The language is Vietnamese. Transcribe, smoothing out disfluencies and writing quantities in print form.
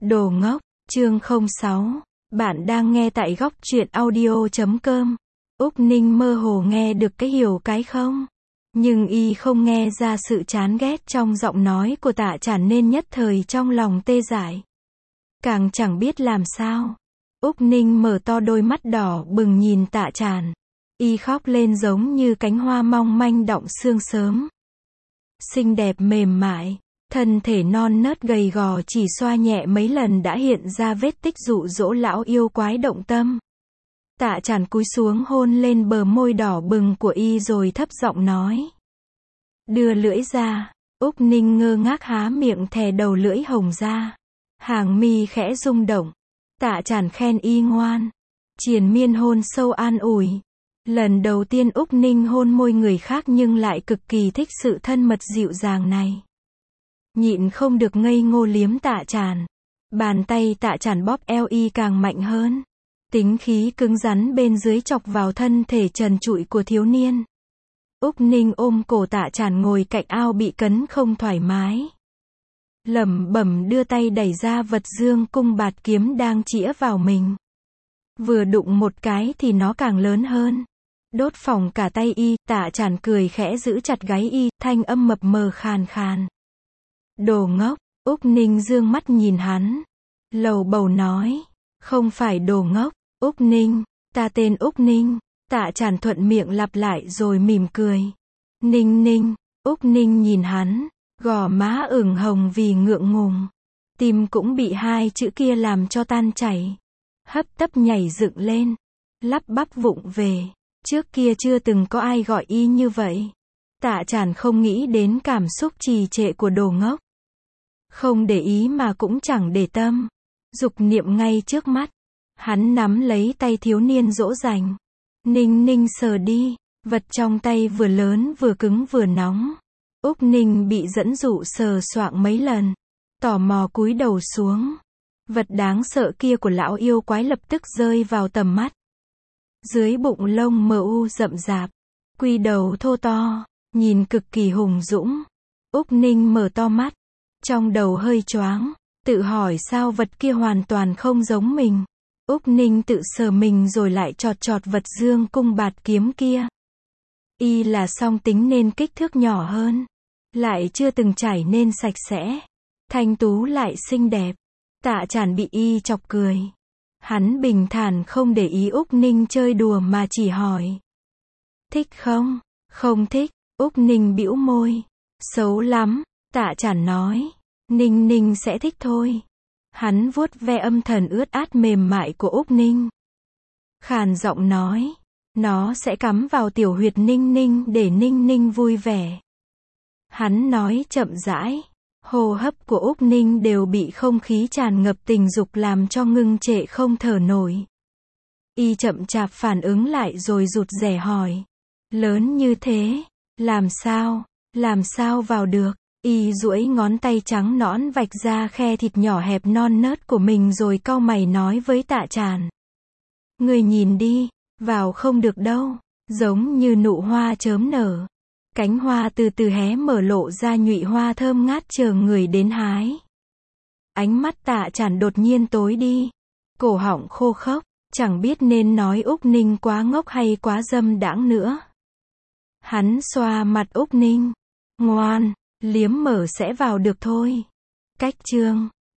Đồ ngốc, chương 06. Bạn đang nghe tại góc truyện audio.com. Úc Ninh mơ hồ nghe được cái hiểu cái không. Nhưng y không nghe ra sự chán ghét trong giọng nói của Tạ Trản nên nhất thời trong lòng tê dại. Càng chẳng biết làm sao. Úc Ninh mở to đôi mắt đỏ bừng nhìn Tạ Trản. Y khóc lên giống như cánh hoa mong manh đọng sương sớm. Xinh đẹp mềm mại. Thân thể non nớt gầy gò chỉ xoa nhẹ mấy lần đã hiện ra vết tích dụ dỗ lão yêu quái động tâm. Tạ Trản cúi xuống hôn lên bờ môi đỏ bừng của y rồi thấp giọng nói. Đưa lưỡi ra. Úc Ninh ngơ ngác há miệng thè đầu lưỡi hồng ra. Hàng mi khẽ rung động. Tạ Trản khen y ngoan. Triền miên hôn sâu an ủi. Lần đầu tiên Úc Ninh hôn môi người khác nhưng lại cực kỳ thích sự thân mật dịu dàng này. Nhịn không được ngây ngô liếm Tạ Trản. Bàn tay Tạ Trản bóp eo y càng mạnh hơn. Tính khí cứng rắn bên dưới chọc vào thân thể trần trụi của thiếu niên. Úc Ninh ôm cổ Tạ Trản ngồi cạnh ao bị cấn không thoải mái. Lẩm bẩm đưa tay đẩy ra vật dương cung bạt kiếm đang chĩa vào mình. Vừa đụng một cái thì nó càng lớn hơn. Đốt phỏng cả tay y, Tạ Trản cười khẽ giữ chặt gáy y, thanh âm mập mờ khàn khàn. Đồ ngốc, Úc Ninh dương mắt nhìn hắn. Lầu bầu nói. Không phải đồ ngốc, Úc Ninh, ta tên Úc Ninh. Tạ Trản thuận miệng lặp lại rồi mỉm cười. Ninh Ninh, Úc Ninh nhìn hắn. Gò má ửng hồng vì ngượng ngùng. Tim cũng bị hai chữ kia làm cho tan chảy. Hấp tấp nhảy dựng lên. Lắp bắp vụng về. Trước kia chưa từng có ai gọi y như vậy. Tạ Trản không nghĩ đến cảm xúc trì trệ của đồ ngốc. Không để ý mà cũng chẳng để tâm. Dục niệm ngay trước mắt. Hắn nắm lấy tay thiếu niên dỗ dành. Ninh Ninh sờ đi. Vật trong tay vừa lớn vừa cứng vừa nóng. Úc Ninh bị dẫn dụ sờ soạng mấy lần. Tò mò cúi đầu xuống. Vật đáng sợ kia của lão yêu quái lập tức rơi vào tầm mắt. Dưới bụng lông mờ u rậm rạp. Quy đầu thô to. Nhìn cực kỳ hùng dũng. Úc Ninh mở to mắt. Trong đầu hơi choáng. Tự hỏi sao vật kia hoàn toàn không giống mình. Úc Ninh tự sờ mình rồi lại chọt chọt vật dương cung bạt kiếm kia. Y là song tính nên kích thước nhỏ hơn. Lại chưa từng chảy nên sạch sẽ. Thanh tú lại xinh đẹp. Tạ Trản bị y chọc cười. Hắn bình thản không để ý Úc Ninh chơi đùa mà chỉ hỏi. Thích không? Không thích. Úc Ninh bĩu môi. Xấu lắm. Tạ Trản nói. Ninh Ninh sẽ thích thôi. Hắn vuốt ve âm thần ướt át mềm mại của Úc Ninh. Khàn giọng nói. Nó sẽ cắm vào tiểu huyệt Ninh Ninh để Ninh Ninh vui vẻ. Hắn nói chậm rãi. Hô hấp của Úc Ninh đều bị không khí tràn ngập tình dục làm cho ngưng trệ không thở nổi. Y chậm chạp phản ứng lại rồi rụt rè hỏi. Lớn như thế. Làm sao vào được. Y duỗi ngón tay trắng nõn vạch ra khe thịt nhỏ hẹp non nớt của mình rồi cau mày nói với Tạ Trản. Người nhìn đi, vào không được đâu, giống như nụ hoa chớm nở. Cánh hoa từ từ hé mở lộ ra nhụy hoa thơm ngát chờ người đến hái. Ánh mắt Tạ Trản đột nhiên tối đi. Cổ họng khô khốc, chẳng biết nên nói Úc Ninh quá ngốc hay quá dâm đãng nữa. Hắn xoa mặt Úc Ninh. Ngoan. Liếm mở sẽ vào được thôi. Cách chương